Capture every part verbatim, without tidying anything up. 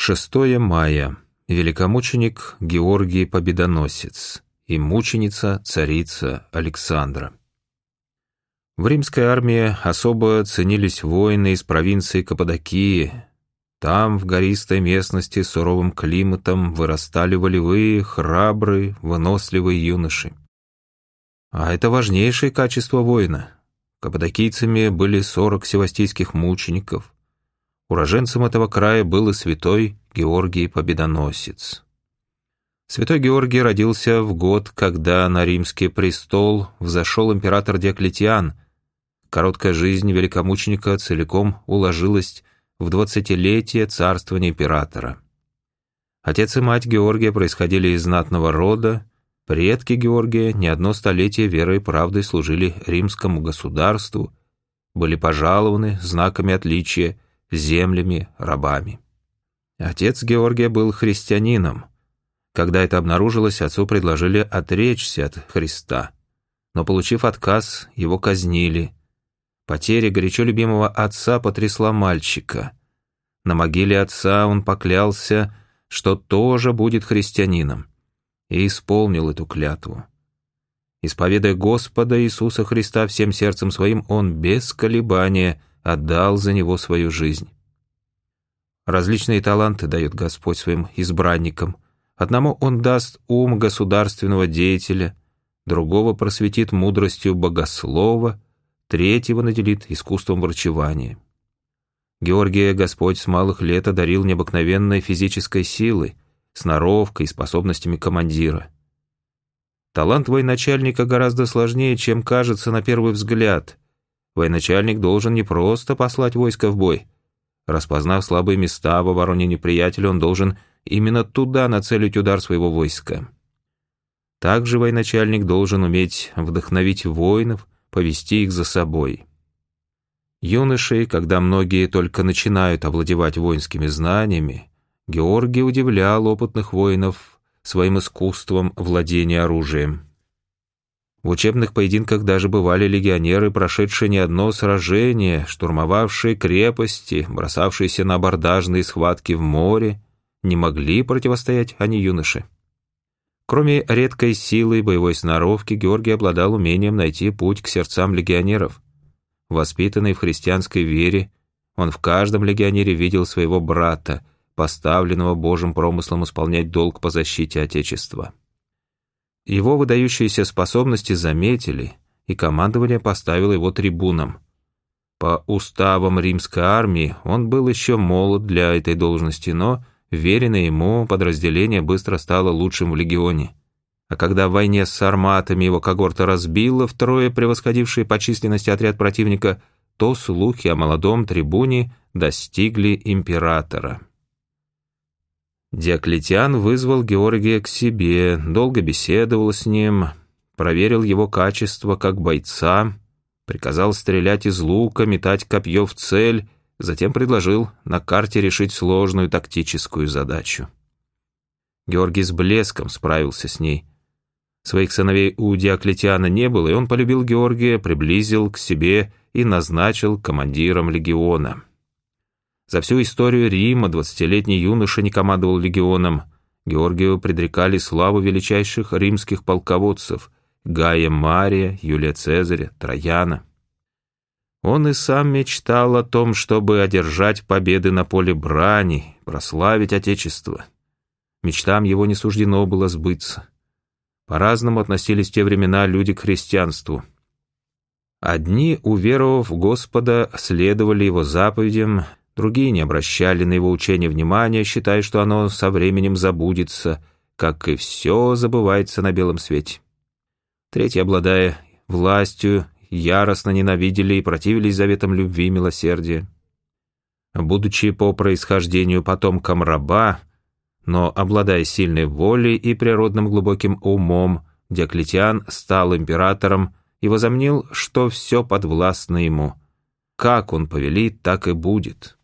шестое мая. Великомученик Георгий Победоносец и мученица царица Александра. В римской армии особо ценились воины из провинции Каппадокии. Там, в гористой местности с суровым климатом, вырастали волевые, храбрые, выносливые юноши. А это важнейшее качество воина. Каппадокийцами были сорок севастийских мучеников. Уроженцем этого края был и святой Георгий Победоносец. Святой Георгий родился в год, когда на римский престол взошел император Диоклетиан. Короткая жизнь великомученика целиком уложилась в двадцатилетие царствования императора. Отец и мать Георгия происходили из знатного рода. Предки Георгия не одно столетие верой и правдой служили римскому государству, были пожалованы знаками отличия землями, рабами. Отец Георгия был христианином. Когда это обнаружилось, отцу предложили отречься от Христа, но, получив отказ, его казнили. Потеря горячо любимого отца потрясла мальчика. На могиле отца он поклялся, что тоже будет христианином, и исполнил эту клятву. Исповедуя Господа Иисуса Христа всем сердцем своим, он без колебания отдал за него свою жизнь. Различные таланты дает Господь своим избранникам. Одному он даст ум государственного деятеля, другого просветит мудростью богослова, третьего наделит искусством врачевания. Георгия Господь с малых лет одарил необыкновенной физической силой, сноровкой и способностями командира. Талант военачальника гораздо сложнее, чем кажется на первый взгляд. Военачальник должен не просто послать войско в бой. Распознав слабые места в обороне неприятеля, он должен именно туда нацелить удар своего войска. Также военачальник должен уметь вдохновить воинов, повести их за собой. Юношей, когда многие только начинают овладевать воинскими знаниями, Георгий удивлял опытных воинов своим искусством владения оружием. В учебных поединках даже бывали легионеры, прошедшие не одно сражение, штурмовавшие крепости, бросавшиеся на абордажные схватки в море, не могли противостоять они юноше. Кроме редкой силы и боевой сноровки, Георгий обладал умением найти путь к сердцам легионеров. Воспитанный в христианской вере, он в каждом легионере видел своего брата, поставленного Божьим промыслом исполнять долг по защите Отечества. Его выдающиеся способности заметили, и командование поставило его трибуном. По уставам римской армии он был еще молод для этой должности, но веренное ему подразделение быстро стало лучшим в легионе. А когда в войне с сарматами его когорта разбила втрое превосходивший по численности отряд противника, то слухи о молодом трибуне достигли императора. Диоклетиан вызвал Георгия к себе, долго беседовал с ним, проверил его качество как бойца, приказал стрелять из лука, метать копье в цель, затем предложил на карте решить сложную тактическую задачу. Георгий с блеском справился с ней. Своих сыновей у Диоклетиана не было, и он полюбил Георгия, приблизил к себе и назначил командиром легиона. За всю историю Рима двадцатилетний юноша не командовал легионом. Георгию предрекали славу величайших римских полководцев Гая Мария, Юлия Цезаря, Трояна. Он и сам мечтал о том, чтобы одержать победы на поле брани, прославить Отечество. Мечтам его не суждено было сбыться. По-разному относились в те времена люди к христианству. Одни, уверовав в Господа, следовали его заповедям, другие не обращали на его учение внимания, считая, что оно со временем забудется, как и все забывается на белом свете. Третьи, обладая властью, яростно ненавидели и противились заветам любви и милосердия. Будучи по происхождению потомком раба, но обладая сильной волей и природным глубоким умом, Диоклетиан стал императором и возомнил, что все подвластно ему. Как он повелит, так и будет.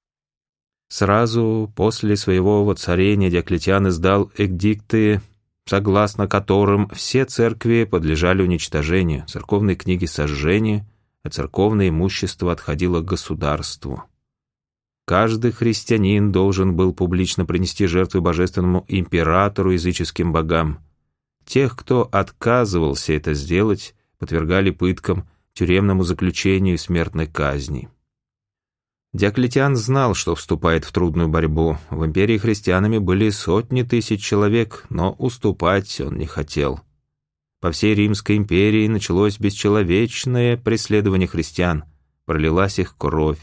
Сразу после своего воцарения Диоклетиан издал эдикты, согласно которым все церкви подлежали уничтожению, церковные книги сожжению, а церковное имущество отходило к государству. Каждый христианин должен был публично принести жертвы божественному императору и языческим богам. Тех, кто отказывался это сделать, подвергали пыткам, тюремному заключению и смертной казни. Диоклетиан знал, что вступает в трудную борьбу. В империи христианами были сотни тысяч человек, но уступать он не хотел. По всей Римской империи началось бесчеловечное преследование христиан, пролилась их кровь.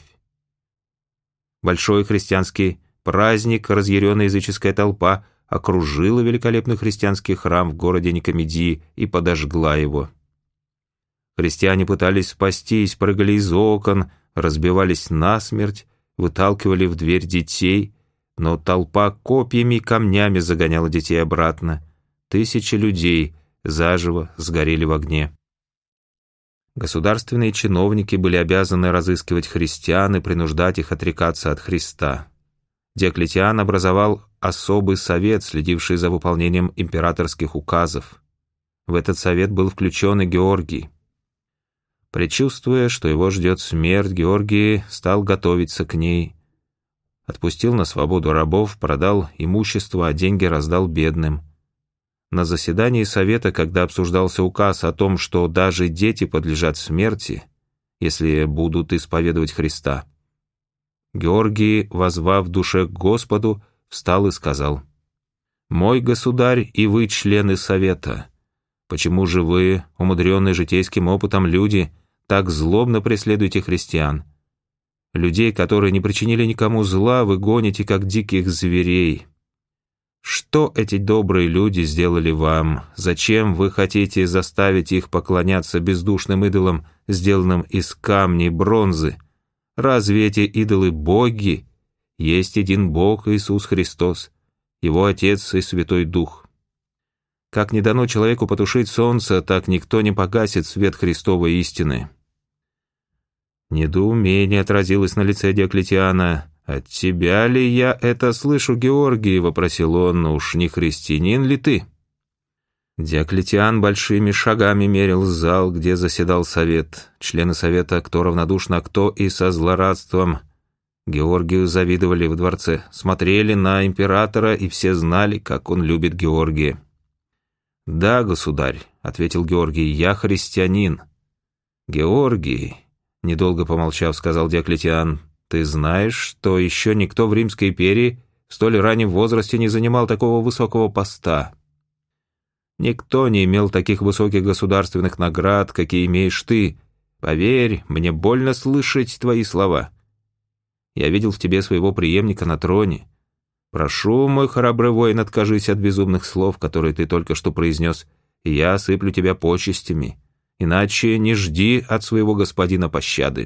Большой христианский праздник, разъяренная языческая толпа окружила великолепный христианский храм в городе Никомедии и подожгла его. Христиане пытались спастись, прыгали из окон, разбивались насмерть, выталкивали в дверь детей, но толпа копьями и камнями загоняла детей обратно. Тысячи людей заживо сгорели в огне. Государственные чиновники были обязаны разыскивать христиан и принуждать их отрекаться от Христа. Диоклетиан образовал особый совет, следивший за выполнением императорских указов. В этот совет был включен и Георгий. Предчувствуя, что его ждет смерть, Георгий стал готовиться к ней. Отпустил на свободу рабов, продал имущество, а деньги раздал бедным. На заседании совета, когда обсуждался указ о том, что даже дети подлежат смерти, если будут исповедовать Христа, Георгий, воззвав в душе к Господу, встал и сказал: «Мой государь и вы, члены совета, почему же вы, умудренные житейским опытом люди, так злобно преследуете христиан? Людей, которые не причинили никому зла, вы гоните, как диких зверей. Что эти добрые люди сделали вам? Зачем вы хотите заставить их поклоняться бездушным идолам, сделанным из камня и бронзы? Разве эти идолы боги? Есть один Бог, Иисус Христос, Его Отец и Святой Дух. Как не дано человеку потушить солнце, так никто не погасит свет Христовой истины». Недоумение отразилось на лице Диоклетиана. «От тебя ли я это слышу, Георгий?» — вопросил он. «Уж не христианин ли ты?» Диоклетиан большими шагами мерил зал, где заседал совет. Члены совета, кто равнодушно, а кто и со злорадством. Георгию завидовали в дворце, смотрели на императора, и все знали, как он любит Георгия. «Да, государь», — ответил Георгий, — «я христианин». «Георгий», — недолго помолчав, сказал Диоклетиан, — «ты знаешь, что еще никто в Римской империи в столь раннем возрасте не занимал такого высокого поста. Никто не имел таких высоких государственных наград, какие имеешь ты. Поверь, мне больно слышать твои слова. Я видел в тебе своего преемника на троне. Прошу, мой храбрый воин, откажись от безумных слов, которые ты только что произнес, и я осыплю тебя почестями. Иначе не жди от своего господина пощады».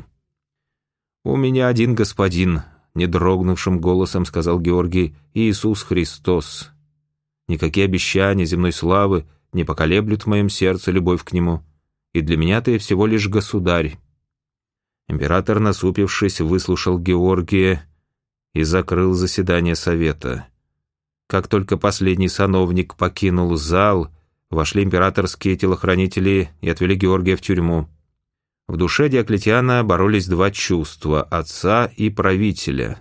«У меня один господин», — не дрогнувшим голосом сказал Георгий, — «Иисус Христос. Никакие обещания земной славы не поколеблют в моем сердце любовь к Нему, и для меня ты всего лишь государь». Император, насупившись, выслушал Георгия и закрыл заседание совета. Как только последний сановник покинул зал, вошли императорские телохранители и отвели Георгия в тюрьму. В душе Диоклетиана боролись два чувства – отца и правителя.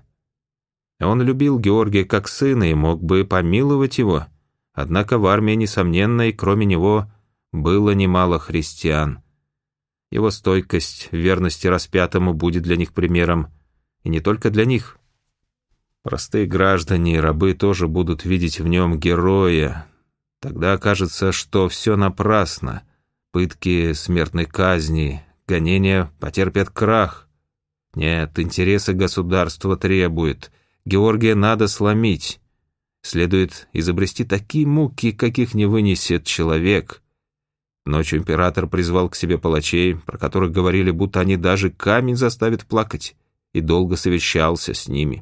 Он любил Георгия как сына и мог бы помиловать его, однако в армии, несомненно, и кроме него было немало христиан. Его стойкость в верности распятому будет для них примером, и не только для них. Простые граждане и рабы тоже будут видеть в нем героя. Тогда окажется, что все напрасно. Пытки, смертной казни, гонения потерпят крах. Нет, интересы государства требуют. Георгия надо сломить. Следует изобрести такие муки, каких не вынесет человек. Ночью император призвал к себе палачей, про которых говорили, будто они даже камень заставят плакать, и долго совещался с ними.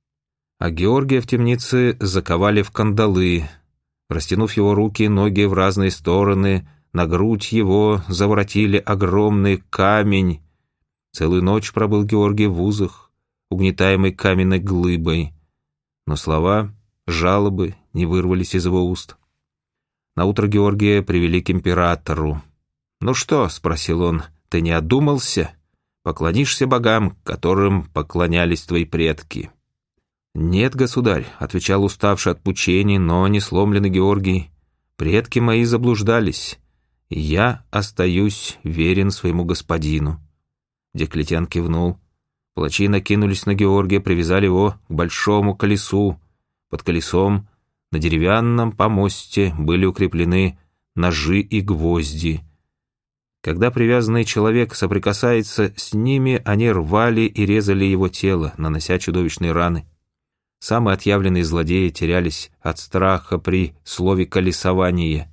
А Георгия в темнице заковали в кандалы. Растянув его руки и ноги в разные стороны, на грудь его заворотили огромный камень. Целую ночь пробыл Георгий в узах, угнетаемый каменной глыбой. Но слова, жалобы не вырвались из его уст. Наутро Георгия привели к императору. «Ну что?» — спросил он. «Ты не одумался? Поклонишься богам, которым поклонялись твои предки». «Нет, государь», — отвечал уставший от мучений, но не сломленный Георгий, «предки мои заблуждались, и я остаюсь верен своему господину». Диоклетиан кивнул. Палачи накинулись на Георгия, привязали его к большому колесу. Под колесом на деревянном помосте были укреплены ножи и гвозди. Когда привязанный человек соприкасается с ними, они рвали и резали его тело, нанося чудовищные раны. Самые отъявленные злодеи терялись от страха при слове «колесование».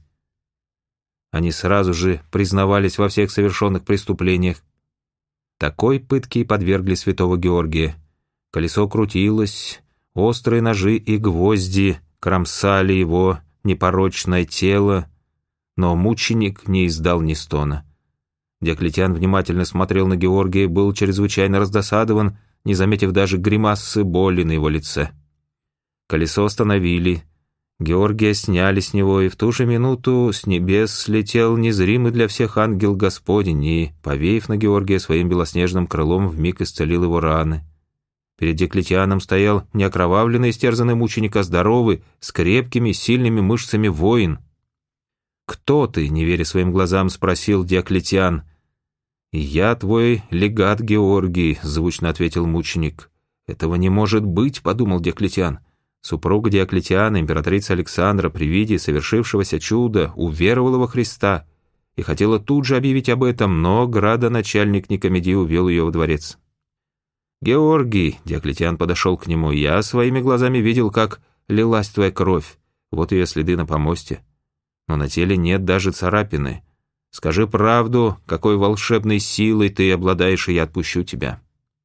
Они сразу же признавались во всех совершенных преступлениях. Такой пытке и подвергли святого Георгия. Колесо крутилось, острые ножи и гвозди кромсали его непорочное тело, но мученик не издал ни стона. Диоклетиан внимательно смотрел на Георгия и был чрезвычайно раздосадован, не заметив даже гримасы боли на его лице. Колесо остановили, Георгия сняли с него, и в ту же минуту с небес слетел незримый для всех ангел Господень и, повеяв на Георгия своим белоснежным крылом, вмиг исцелил его раны. Перед Диоклетианом стоял не окровавленный, истерзанный мученик, а здоровый, с крепкими, сильными мышцами воин. «Кто ты?» — не веря своим глазам, спросил Диоклетиан. «Я твой легат Георгий», — звучно ответил мученик. «Этого не может быть», — подумал Диоклетиан. Супруга Диоклетиана, императрица Александра, при виде совершившегося чуда уверовала во Христа и хотела тут же объявить об этом, но градоначальник Никомедий увел ее во дворец. «Георгий», — Диоклетиан подошел к нему, — «я своими глазами видел, как лилась твоя кровь, вот ее следы на помосте. Но на теле нет даже царапины. Скажи правду, какой волшебной силой ты обладаешь, и я отпущу тебя».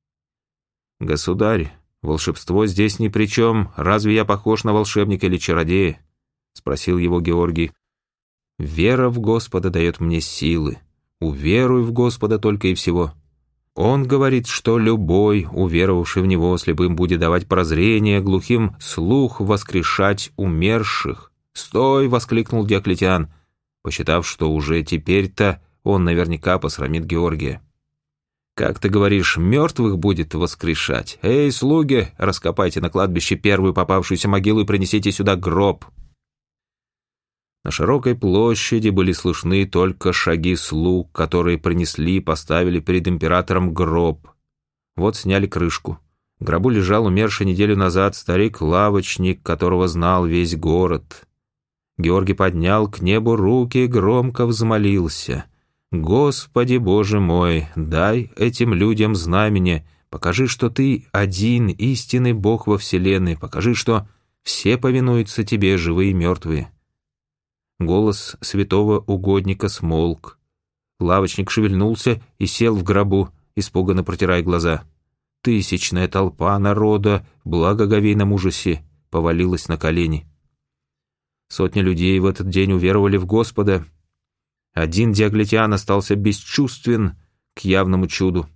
«Государь, волшебство здесь ни при чем. Разве я похож на волшебника или чародея?» — спросил его Георгий. «Вера в Господа дает мне силы. Уверуй в Господа только и всего. Он говорит, что любой, уверовавший в Него, слепым будет давать прозрение, глухим слух, воскрешать умерших». «Стой!» — воскликнул Диоклетиан, посчитав, что уже теперь-то он наверняка посрамит Георгия. «Как ты говоришь, мертвых будет воскрешать? Эй, слуги, раскопайте на кладбище первую попавшуюся могилу и принесите сюда гроб». На широкой площади были слышны только шаги слуг, которые принесли и поставили перед императором гроб. Вот сняли крышку. В гробу лежал умерший неделю назад старик-лавочник, которого знал весь город. Георгий поднял к небу руки и громко взмолился: «Господи Боже мой, дай этим людям знамение, покажи, что Ты один истинный Бог во вселенной, покажи, что все повинуются Тебе, живые и мертвые». Голос святого угодника смолк. Лавочник шевельнулся и сел в гробу, испуганно протирая глаза. Тысячная толпа народа в благоговейном ужасе повалилась на колени. Сотни людей в этот день уверовали в Господа. Один Диоклетиан остался бесчувствен к явному чуду.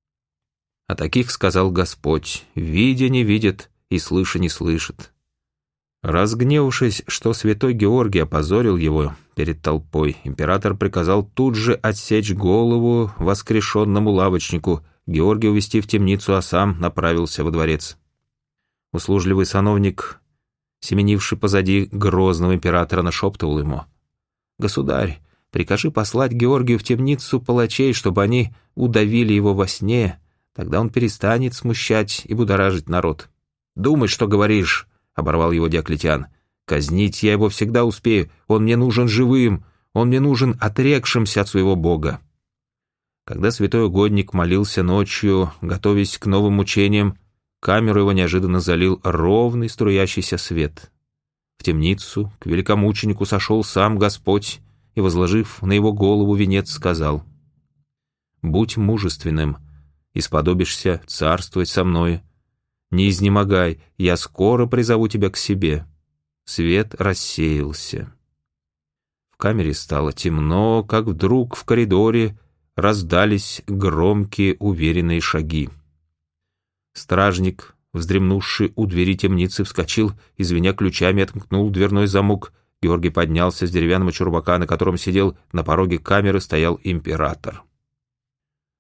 О таких сказал Господь: «Видя не видит и слыша не слышит». Разгневавшись, что святой Георгий опозорил его перед толпой, император приказал тут же отсечь голову воскрешенному лавочнику, Георгия увести в темницу, а сам направился во дворец. Услужливый сановник, семенивший позади грозного императора, нашептывал ему: «Государь, прикажи послать Георгию в темницу палачей, чтобы они удавили его во сне, тогда он перестанет смущать и будоражить народ». «Думай, что говоришь», — оборвал его Диоклетиан. «Казнить я его всегда успею, он мне нужен живым, он мне нужен отрекшимся от своего Бога». Когда святой угодник молился ночью, готовясь к новым мучениям, камеру его неожиданно залил ровный струящийся свет. В темницу к великомученику сошел сам Господь и, возложив на его голову венец, сказал: «Будь мужественным, и сподобишься царствовать со мною. Не изнемогай, я скоро призову тебя к себе». Свет рассеялся. В камере стало темно, как вдруг в коридоре раздались громкие уверенные шаги. Стражник, вздремнувший у двери темницы, вскочил и, звеня ключами, отмкнул дверной замок. Георгий поднялся с деревянного чурбака, на котором сидел. На пороге камеры стоял император.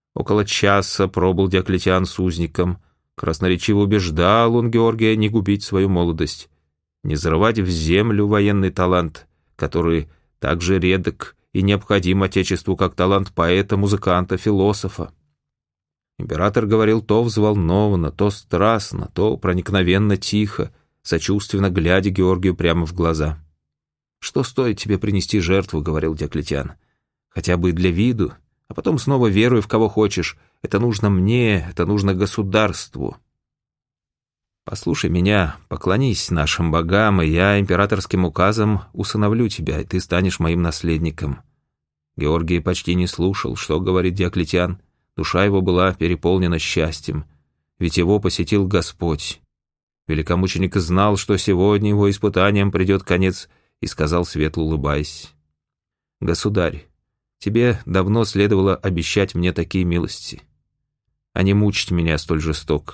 Около часа пробыл Диоклетиан с узником. Красноречиво убеждал он Георгия не губить свою молодость, не зарывать в землю военный талант, который так же редок и необходим Отечеству, как талант поэта, музыканта, философа. Император говорил то взволнованно, то страстно, то проникновенно тихо, сочувственно глядя Георгию прямо в глаза. «Что стоит тебе принести жертву?» — говорил Диоклетиан. «Хотя бы для виду, а потом снова веруй в кого хочешь. Это нужно мне, это нужно государству. Послушай меня, поклонись нашим богам, и я императорским указом усыновлю тебя, и ты станешь моим наследником». Георгий почти не слушал, что говорит Диоклетиан. Душа его была переполнена счастьем, ведь его посетил Господь. Великомученик знал, что сегодня его испытаниям придет конец, и сказал, светло улыбаясь: «Государь, тебе давно следовало обещать мне такие милости, а не мучить меня столь жестоко».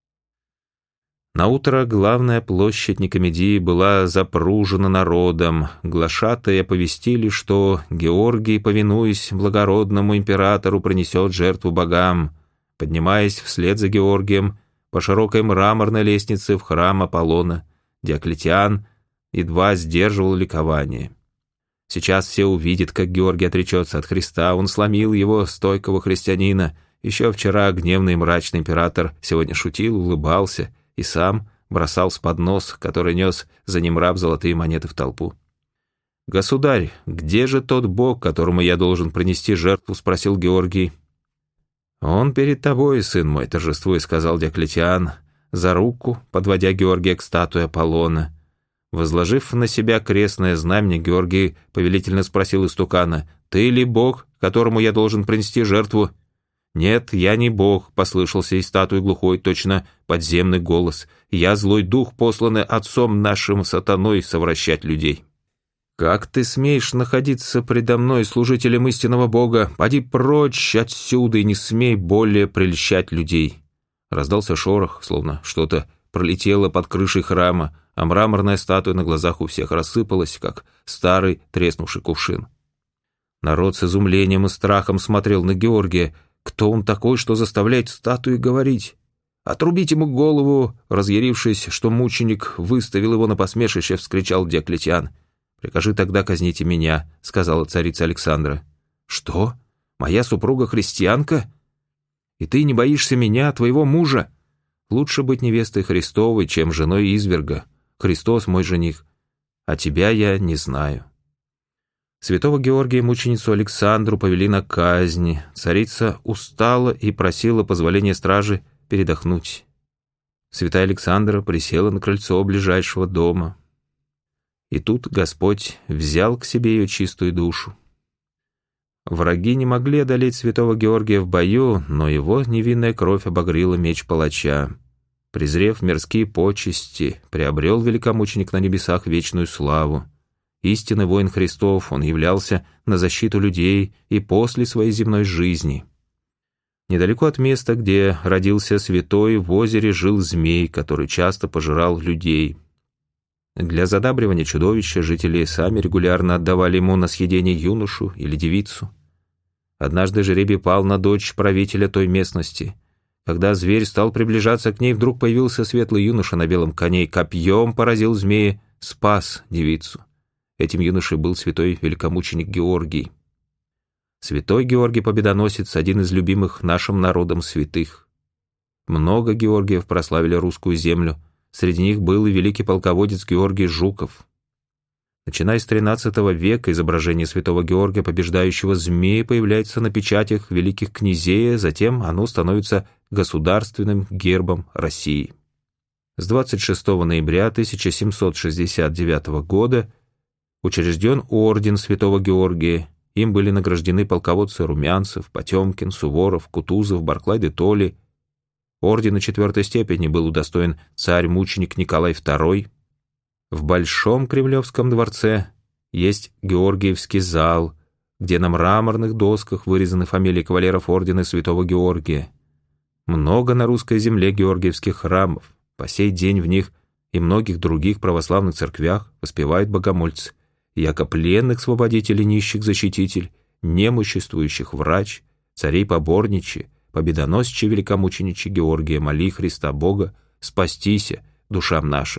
Наутро главная площадь Никомедии была запружена народом. Глашатаи оповестили, что Георгий, повинуясь благородному императору, принесет жертву богам. Поднимаясь вслед за Георгием по широкой мраморной лестнице в храм Аполлона, Диоклетиан едва сдерживал ликование. Сейчас все увидят, как Георгий отречется от Христа. Он сломил его, стойкого христианина. Еще вчера гневный и мрачный император сегодня шутил, улыбался и сам бросал с поднос, который нес за ним раб, золотые монеты в толпу. «Государь, где же тот бог, которому я должен принести жертву?» — спросил Георгий. «Он перед тобой, сын мой, торжествуя», — сказал Диоклетиан, за руку подводя Георгия к статуе Аполлона. Возложив на себя крестное знамя, Георгий повелительно спросил истукана: «Ты ли бог, которому я должен принести жертву?» «Нет, я не бог», — послышался из статуи глухой, точно подземный голос. «Я злой дух, посланный отцом нашим сатаной совращать людей». «Как ты смеешь находиться предо мной, служителем истинного Бога? Поди прочь отсюда и не смей более прельщать людей». Раздался шорох, словно что-то пролетело под крышей храма, а мраморная статуя на глазах у всех рассыпалась, как старый треснувший кувшин. Народ с изумлением и страхом смотрел на Георгия. Кто он такой, что заставляет статуи говорить? «Отрубить ему голову!» Разъярившись, что мученик выставил его на посмешище, вскричал Диоклетиан. «Прикажи тогда казнить и меня», — сказала царица Александра. «Что? Моя супруга христианка? И ты не боишься меня, твоего мужа? Лучше быть невестой Христовой, чем женой изверга. Христос мой жених, а тебя я не знаю». Святого Георгия и мученицу Александру повели на казнь. Царица устала и просила позволения стражи передохнуть. Святая Александра присела на крыльцо ближайшего дома. И тут Господь взял к себе ее чистую душу. Враги не могли одолеть святого Георгия в бою, но его невинная кровь обогрела меч палача. Презрев мирские почести, приобрел великомученик на небесах вечную славу. Истинный воин Христов, он являлся на защиту людей и после своей земной жизни. Недалеко от места, где родился святой, в озере жил змей, который часто пожирал людей. Для задабривания чудовища жители сами регулярно отдавали ему на съедение юношу или девицу. Однажды жребий пал на дочь правителя той местности. Когда зверь стал приближаться к ней, вдруг появился светлый юноша на белом коне и копьем поразил змея, спас девицу. Этим юношей был святой великомученик Георгий. Святой Георгий Победоносец — один из любимых нашим народом святых. Много Георгиев прославили русскую землю. Среди них был и великий полководец Георгий Жуков. Начиная с тринадцатого века изображение святого Георгия, побеждающего змея, появляется на печатях великих князей, а затем оно становится государственным гербом России. С двадцать шестого ноября тысяча семьсот шестьдесят девятого года учрежден орден святого Георгия. Им были награждены полководцы Румянцев, Потемкин, Суворов, Кутузов, Барклай де Толли. Ордена четвертой степени был удостоен царь-мученик Николай второй. В Большом Кремлевском дворце есть Георгиевский зал, где на мраморных досках вырезаны фамилии кавалеров ордена святого Георгия. Много на русской земле георгиевских храмов. По сей день в них и многих других православных церквях воспевают богомольцы, яко пленных свободитель и нищих защититель, немуществующих врач, царей поборничи, победоносче великомучениче Георгия, моли Христа Бога, спастися душам нашим.